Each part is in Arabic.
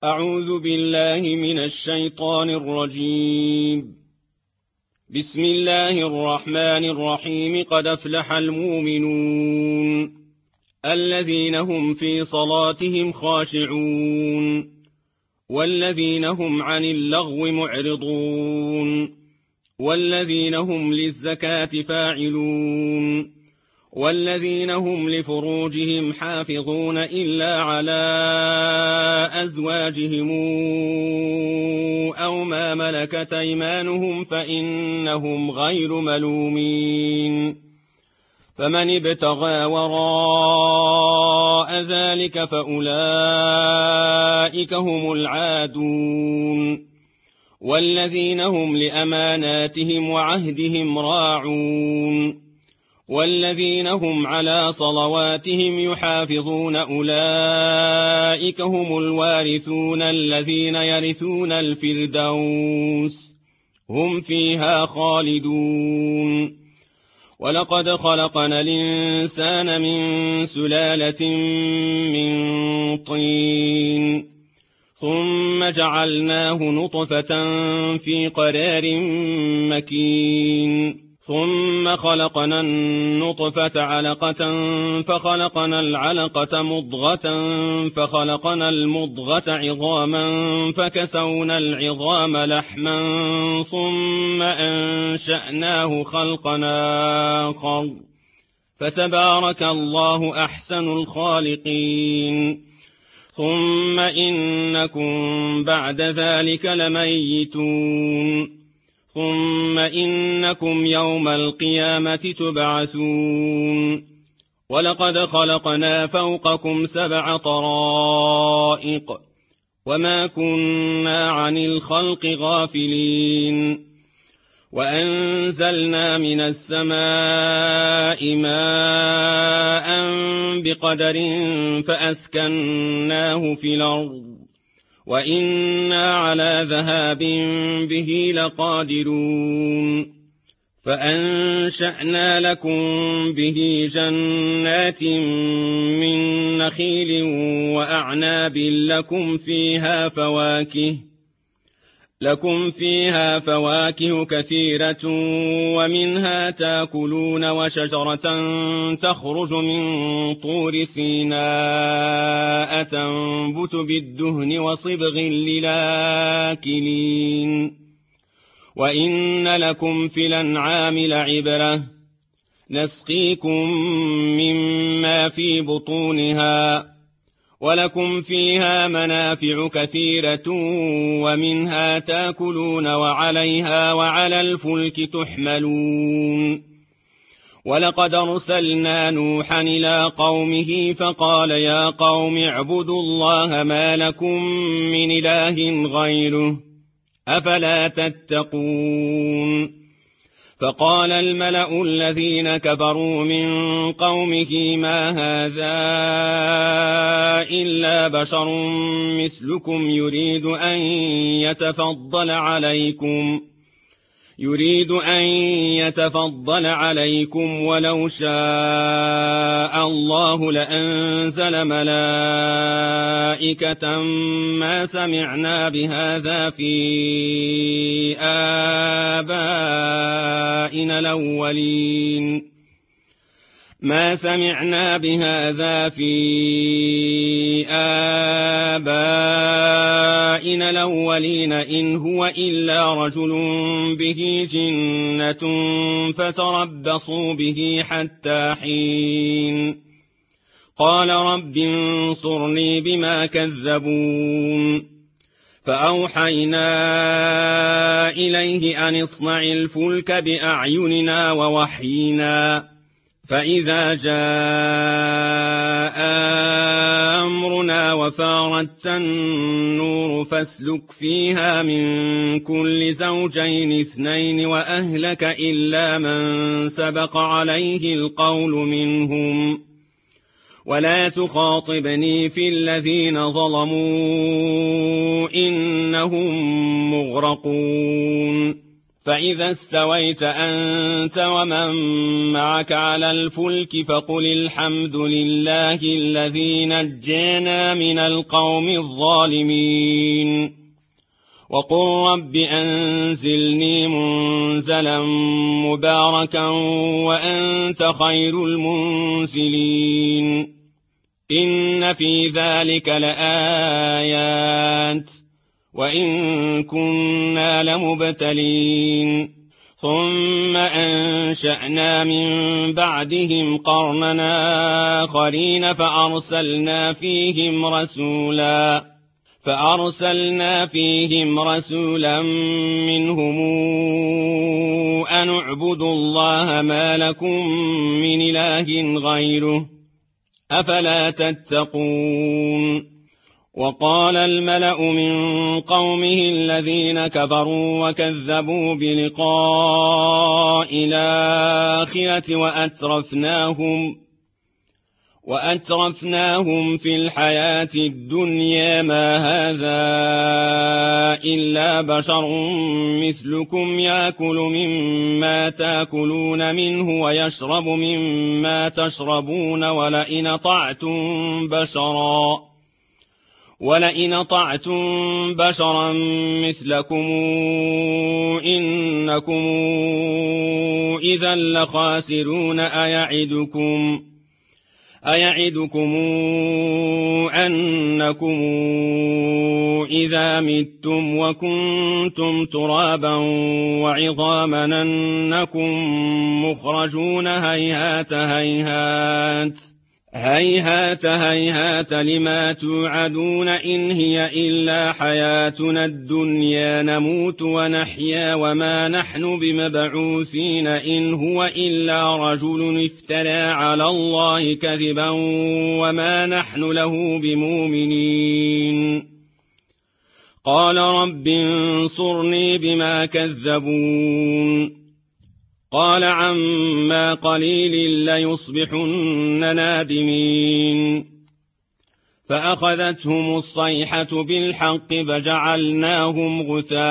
أعوذ بالله من الشيطان الرجيم. بسم الله الرحمن الرحيم. قد أفلح المؤمنون الذين هم في صلاتهم خاشعون والذين هم عن اللغو معرضون والذين هم للزكاة فاعلون والذين هم لفروجهم حافظون إلا على أزواجهم أو ما ملكت أيمانهم فإنهم غير ملومين. فمن ابتغى وراء ذلك فأولئك هم العادون والذين هم لأماناتهم وعهدهم راعون والذين هم على صلواتهم يحافظون أولئك هم الوارثون الذين يرثون الفردوس هم فيها خالدون. ولقد خلقنا الإنسان من سلالة من طين ثم جعلناه نطفة في قرار مكين ثم خلقنا النطفة علقة فخلقنا العلقة مضغة فخلقنا المضغة عظاما فكسونا العظام لحما ثم أنشأناه خلقا آخر فتبارك الله أحسن الخالقين. ثم إنكم بعد ذلك لميتون ثم إنكم يوم القيامة تبعثون. ولقد خلقنا فوقكم 7 طرائق وما كنا عن الخلق غافلين وأنزلنا من السماء ماء بقدر فأسكناه في الأرض وإنا على ذهاب به لقادرون. فأنشأنا لكم به جنات من نخيل وأعناب لكم فيها فواكه كثيرة ومنها تاكلون وشجرة تخرج من طور سيناء تنبت بالدهن وصبغ للآكلين. وإن لكم في الأنعام لعبرة نسقيكم مما في بطونها ولكم فيها منافع كثيرة ومنها تاكلون وعليها وعلى الفلك تحملون. ولقد أرسلنا نوحا إلى قومه فقال يا قوم اعبدوا الله ما لكم من إله غيره أفلا تتقون. فقال الملأ الذين كفروا من قومه ما هذا إلا بشر مثلكم يريد أن يتفضل عليكم ولو شاء الله لأنزل ملائكة ما سمعنا بهذا في آبائنا الأولين إن هو إلا رجل به جنة فتربصوا به حتى حين. قال رب انصرني بما كذبون. فأوحينا إليه أن اصنع الفلك بأعيننا ووحينا فإذا جاء أمرنا وفارت النور فاسلك فيها من كل زوجين 2 وأهلك إلا من سبق عليه القول منهم ولا تخاطبني في الذين ظلموا إنهم مغرقون. فإذا استويت أنت ومن معك على الفلك فقل الحمد لله الذي نجانا من القوم الظالمين وقل رب أنزلني منزلا مباركا وأنت خير المنزلين إن في ذلك لآيات وإن كنا لمبتلين ثم أنشأنا من بعدهم قرننا آخرين فأرسلنا فيهم رسولا منهم أن اعبدوا الله ما لكم من إله غيره أفلا تتقون وقال الملأ من قومه الذين كفروا وكذبوا بلقاء الآخرة وأترفناهم في الحياة الدنيا ما هذا إلا بشر مثلكم يأكل مما تأكلون منه ويشرب مما تشربون ولئن أطعتم بشرا مثلكم إنكم إذا لخاسرون أيعدكم أنكم إذا متم وكنتم ترابا وعظاما أنكم مخرجون هيهات لما توعدون إن هي إلا حياتنا الدنيا نموت ونحيا وما نحن بمبعوثين إن هو إلا رجل افترى على الله كذبا وما نحن له بمؤمنين قال رب انصرني بما كذبون قال عما قليل ليصبحن نادمين فأخذتهم الصيحة بالحق فجعلناهم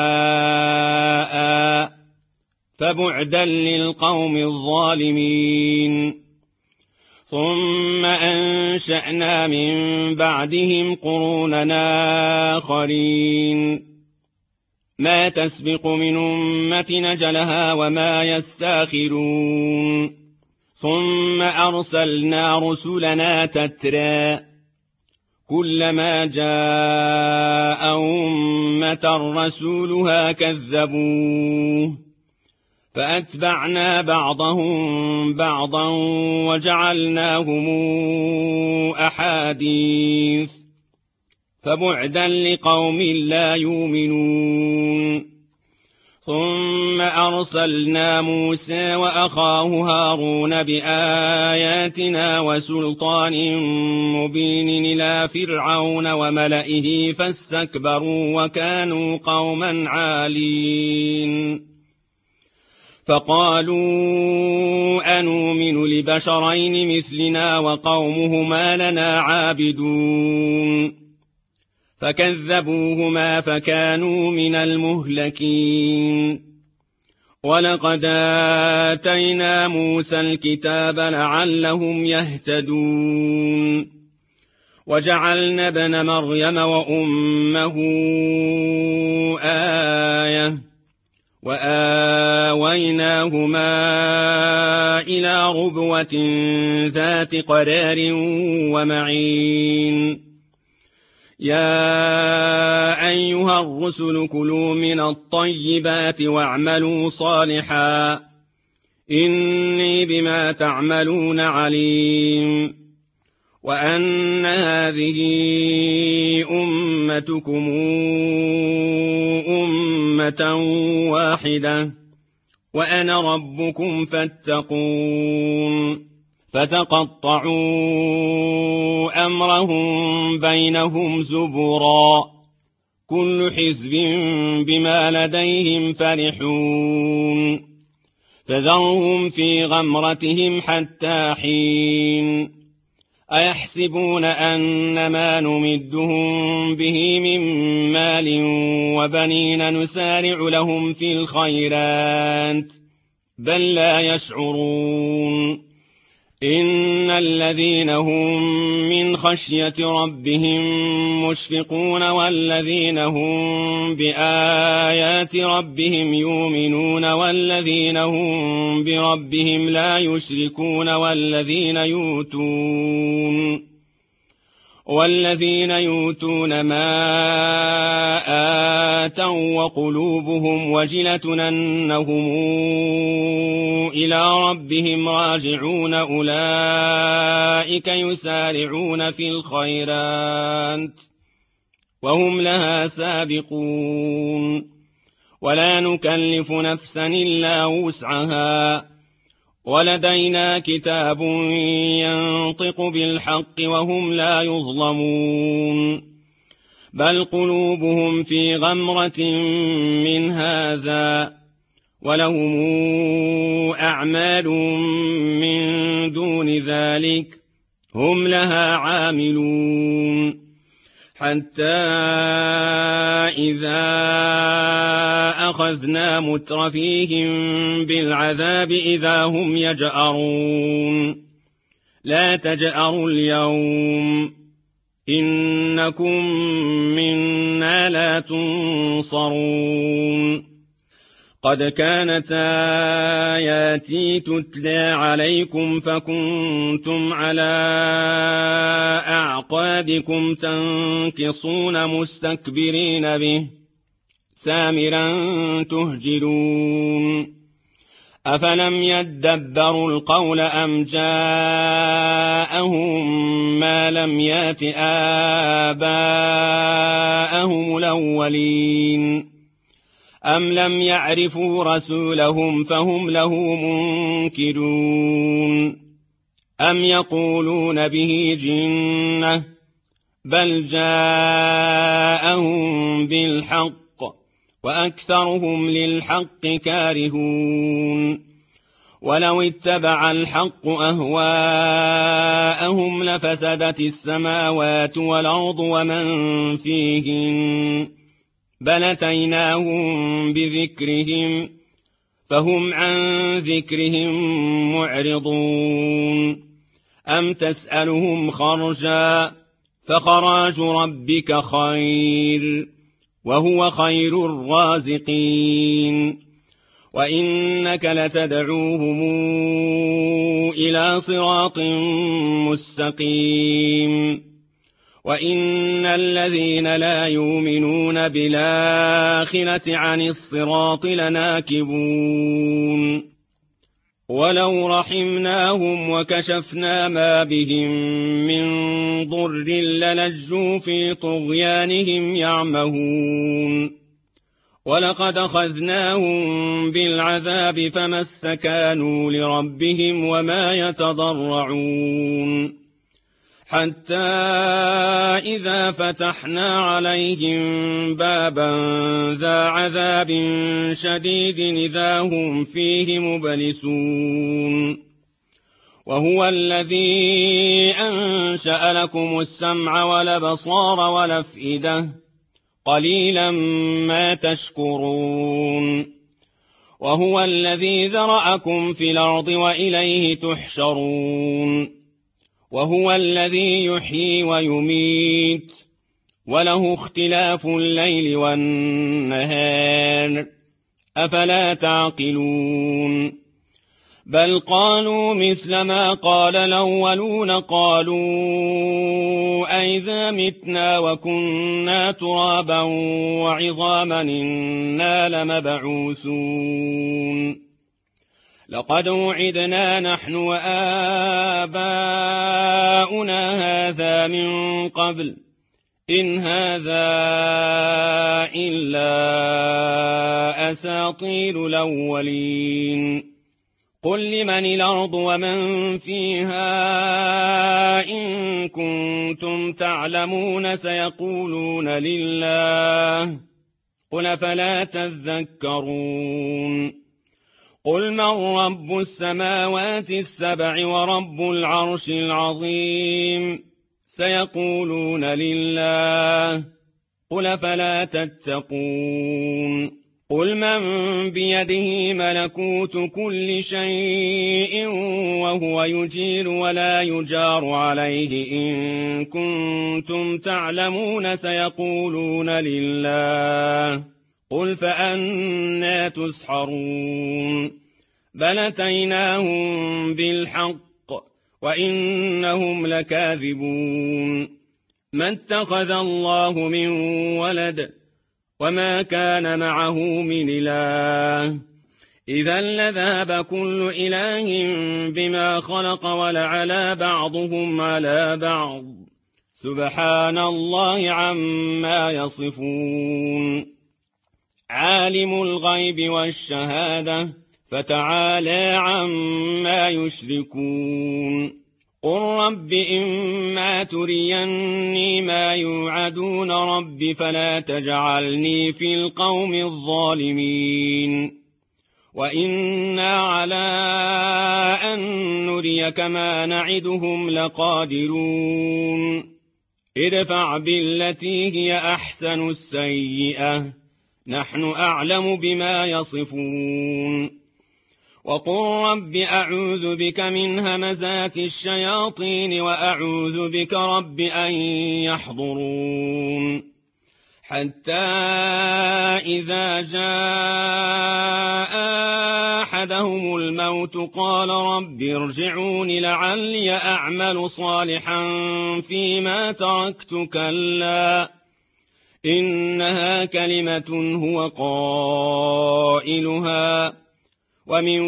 غثاء فبعدا للقوم الظالمين ثم أنشأنا من بعدهم قروننا آخرين ما تسبق من أمة نجلها وما يستاخرون ثم أرسلنا رسلنا تترى كلما جاء أمة رسولها كذبوه فأتبعنا بعضهم بعضا وجعلناهم أحاديث فبعدا لقوم لا يؤمنون ثم أرسلنا موسى وأخاه هارون بآياتنا وسلطان مبين إلى فرعون وملئه فاستكبروا وكانوا قوما عالين فقالوا أنؤمن لبشرين مثلنا وقومهما لنا عابدون فكذبوهما فكانوا من المهلكين ولقد آتينا موسى الكتاب لعلهم يهتدون وجعلنا ابن مريم وأمه آية وآويناهما إلى ربوة ذات قرار ومعين يا أيها الرسل كلوا من الطيبات واعملوا صالحا إني بما تعملون عليم وأن هذه أمتكم أمة واحدة وأنا ربكم فاتقون فتقطعوا أمرهم بينهم زبرا كل حزب بما لديهم فرحون فذرهم في غمرتهم حتى حين أيحسبون أن ما نمدهم به من مال وبنين نسارع لهم في الخيرات بل لا يشعرون إن الذين هم من خشية ربهم مشفقون والذين هم بآيات ربهم يؤمنون والذين هم بربهم لا يشركون والذين يؤتون ما آتوا وقلوبهم وجلة أنهم إلى ربهم راجعون أولئك يسارعون في الخيرات وهم لها سابقون ولا نكلف نفسا إلا وسعها ولدينا كتاب ينطق بالحق وهم لا يظلمون بل قلوبهم في غمرة من هذا ولهم أعمال من دون ذلك هم لها عاملون حتى إذا أخذنا مترفيهم بالعذاب إذا هم يجأرون لا تجأروا اليوم إنكم منا لا تنصرون قد كانت آياتي تتلى عليكم فكنتم على أعقابكم تنكصون مستكبرين به سامرا تهجرون أفلم يدبروا القول أم جاءهم ما لم يأت آباءهم الأولين أم لم يعرفوا رسولهم فهم له منكرون أم يقولون به جنة بل جاءهم بالحق وأكثرهم للحق كارهون ولو اتبع الحق أهواءهم لفسدت السماوات والأرض ومن فيهن بل أتيناهم بذكرهم فهم عن ذكرهم معرضون أم تسألهم خرجا فخراج ربك خير وهو خير الرازقين وإنك لتدعوهم إلى صراط مستقيم وإن الذين لا يؤمنون بالآخرة عن الصراط لناكبون ولو رحمناهم وكشفنا ما بهم من ضر للجوا في طغيانهم يعمهون ولقد أخذناهم بالعذاب فما استكانوا لربهم وما يتضرعون حتى إذا فتحنا عليهم بابا ذا عذاب شديد إذا هم فيه مبلسون وهو الذي أنشأ لكم السمع والأبصار والأفئدة قليلا ما تشكرون وهو الذي ذرأكم في الأرض وإليه تحشرون وهو الذي يحيي ويميت وله اختلاف الليل والنهار أفلا تعقلون بل قالوا مثل ما قال الأولون قالوا أئذا متنا وكنا ترابا وعظاما إنا لمبعوثون لقد وعدنا نحن وآباؤنا هذا من قبل إن هذا إلا أساطير الأولين قل لمن الأرض ومن فيها إن كنتم تعلمون سيقولون لله قل فلا تذكرون قل من رب السماوات السبع ورب العرش العظيم سيقولون لله قل فلا تتقون قل من بيده ملكوت كل شيء وهو يجير ولا يجار عليه إن كنتم تعلمون سيقولون لله قل فأنى تسحرون بل أتيناهم بالحق وإنهم لكاذبون ما اتخذ الله من ولد وما كان معه من إله إذا لذهب كل إله بما خلق ولعلى بعضهم على بعض سبحان الله عما يصفون عالم الغيب والشهادة فتعالى عما يشركون قل رب إما تريني ما يوعدون رب فلا تجعلني في القوم الظالمين وإنا على أن نريك ما نعدهم لقادرون ادفع بالتي هي أحسن السيئة نحن أعلم بما يصفون وقل رب أعوذ بك من همزات الشياطين وأعوذ بك رب أن يحضرون حتى إذا جاء أحدهم الموت قال رب ارجعون لعلي أعمل صالحا فيما تركت كلا إنها كلمة هو قائلها ومن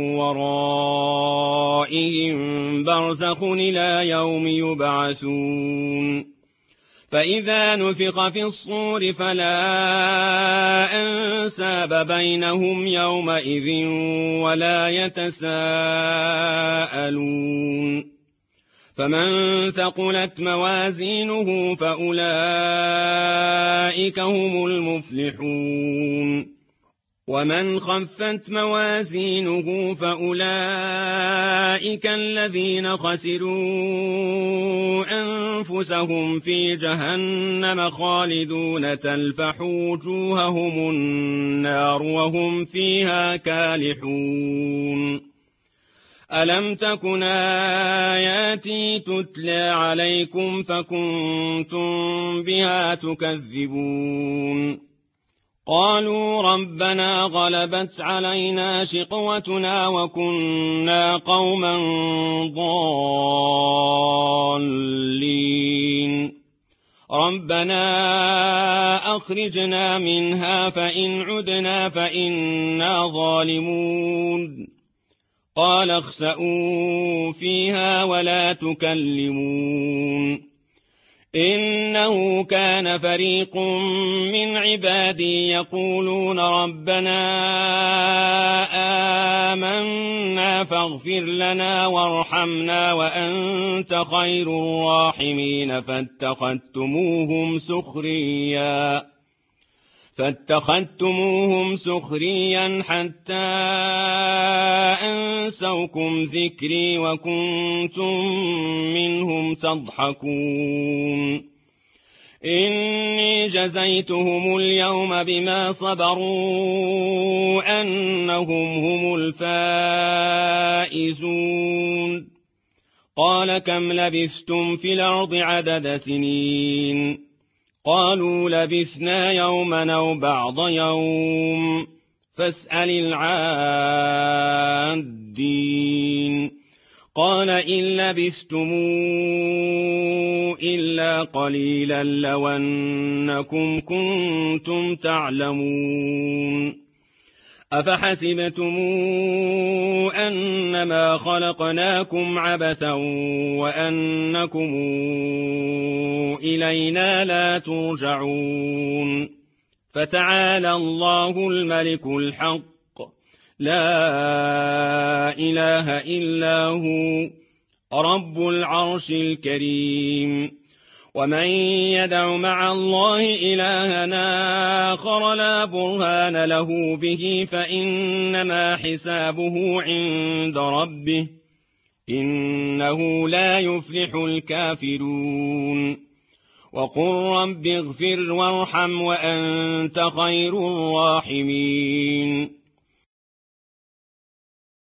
ورائهم برزخ إلى يوم يبعثون فإذا نفخ في الصور فلا أنساب بينهم يومئذ ولا يتساءلون فمن ثقلت موازينه فأولئك هم المفلحون ومن خفت موازينه فأولئك الذين خسروا أنفسهم في جهنم خالدون تلفح وجوههم النار وهم فيها كالحون ألم تكن آياتي تتلى عليكم فكنتم بها تكذبون قالوا ربنا غلبت علينا شقوتنا وكنا قوما ضالين ربنا أخرجنا منها فإن عدنا فإنا ظالمون قال اخسئوا فيها ولا تكلمون إنه كان فريق من عبادي يقولون ربنا آمنا فاغفر لنا وارحمنا وأنت خير الراحمين فاتخذتموهم سخريا حتى أنسوكم ذكري وكنتم منهم تضحكون إني جزيتهم اليوم بما صبروا أنهم هم الفائزون قال كم لبثتم في الأرض عدد سنين قالوا لبثنا يوما أو بعض يوم فاسأل العادين قال إن لبثتم إلا قليلا لو أنكم كنتم تعلمون أفحسبتم أنما خلقناكم عبثا وأنكم إلينا لا ترجعون فتعالى الله الملك الحق لا إله إلا هو رب العرش الكريم ومن يدع مع الله إلها آخر لا برهان له به فإنما حسابه عند ربه إنه لا يفلح الكافرون وقل رب اغفر وارحم وأنت خير الراحمين